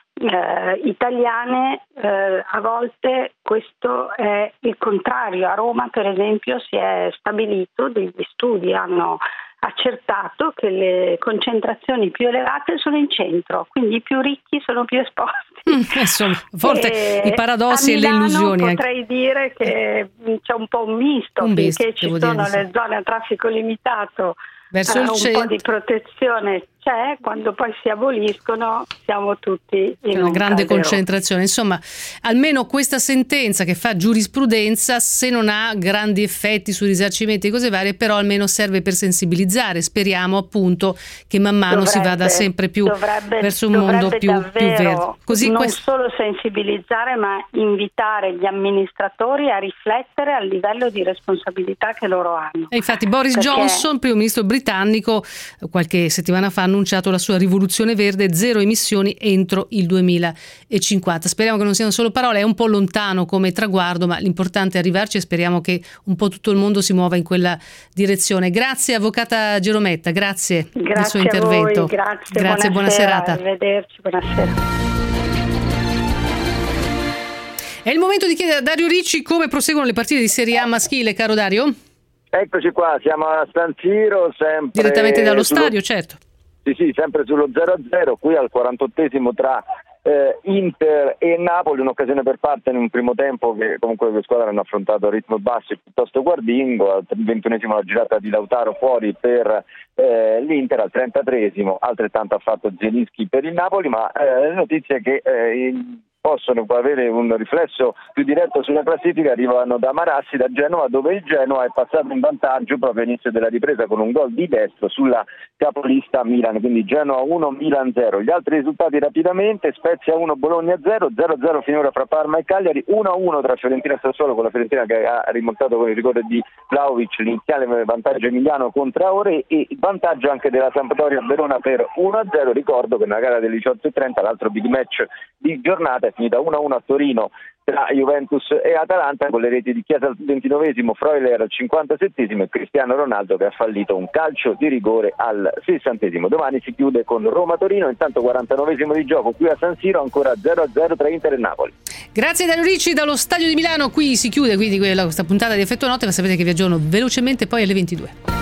Eh, italiane eh, a volte questo è il contrario. A Roma, per esempio, si è stabilito, degli studi hanno accertato che le concentrazioni più elevate sono in centro, quindi i più ricchi sono più esposti. Mm, insomma, a volte e i paradossi a e le Milano illusioni. Potrei dire che c'è un po' un misto, un misto finché ci sono dire, le sì. zone a traffico limitato. Verso eh, il un centro. po' di protezione c'è, quando poi si aboliscono siamo tutti in una un grande calderone. concentrazione. Insomma, almeno questa sentenza che fa giurisprudenza, se non ha grandi effetti sui risarcimenti e cose varie, però almeno serve per sensibilizzare. Speriamo appunto che man mano dovrebbe, si vada sempre più dovrebbe, verso un mondo più, più verde. Così non quest- solo sensibilizzare, ma invitare gli amministratori a riflettere al livello di responsabilità che loro hanno. E infatti Boris Perché... Johnson, primo ministro britannico, qualche settimana fa ha annunciato la sua rivoluzione verde, zero emissioni entro il duemilacinquanta. Speriamo che non siano solo parole, è un po' lontano come traguardo, ma l'importante è arrivarci, e speriamo che un po' tutto il mondo si muova in quella direzione. Grazie avvocata Girometta, grazie, grazie del suo intervento. A voi, grazie, grazie, buona serata. Arrivederci, buonasera. È il momento di chiedere a Dario Ricci come proseguono le partite di Serie A maschile, caro Dario? Eccoci qua, siamo a San Siro, sempre direttamente dallo sullo... stadio, certo. Sì, sì, sempre sullo zero a zero, qui al quarantottesimo tra eh, Inter e Napoli, un'occasione per parte in un primo tempo che comunque le due squadre hanno affrontato a ritmo basso e piuttosto guardingo. Al ventunesimo la girata di Lautaro fuori per eh, l'Inter, al trentatreesimo altrettanto ha fatto Zielinski per il Napoli, ma eh, le notizie che eh, in... possono avere un riflesso più diretto sulla classifica arrivano da Marassi, da Genova, dove il Genoa è passato in vantaggio proprio all'inizio della ripresa con un gol di destro sulla capolista Milan, quindi Genoa uno, Milan zero. Gli altri risultati rapidamente: Spezia uno, Bologna zero, zero a zero finora fra Parma e Cagliari, uno a uno tra Fiorentina e Sassuolo, con la Fiorentina che ha rimontato con il rigore di Vlahovic l'iniziale vantaggio emiliano con Traoré, e il vantaggio anche della Sampdoria Verona per uno a zero. Ricordo che nella gara delle diciotto e trenta, l'altro big match di giornata, è finita uno a uno a Torino tra Juventus e Atalanta, con le reti di Chiesa al ventinovesimo, Freuler al cinquantasettesimo e Cristiano Ronaldo che ha fallito un calcio di rigore al sessantesimo. Domani si chiude con Roma-Torino, intanto quarantanovesimo di gioco qui a San Siro, ancora zero a zero tra Inter e Napoli. Grazie Dario Ricci dallo stadio di Milano. Qui si chiude quindi quella, questa puntata di Effetto Notte, ma sapete che vi aggiorno velocemente poi alle ventidue.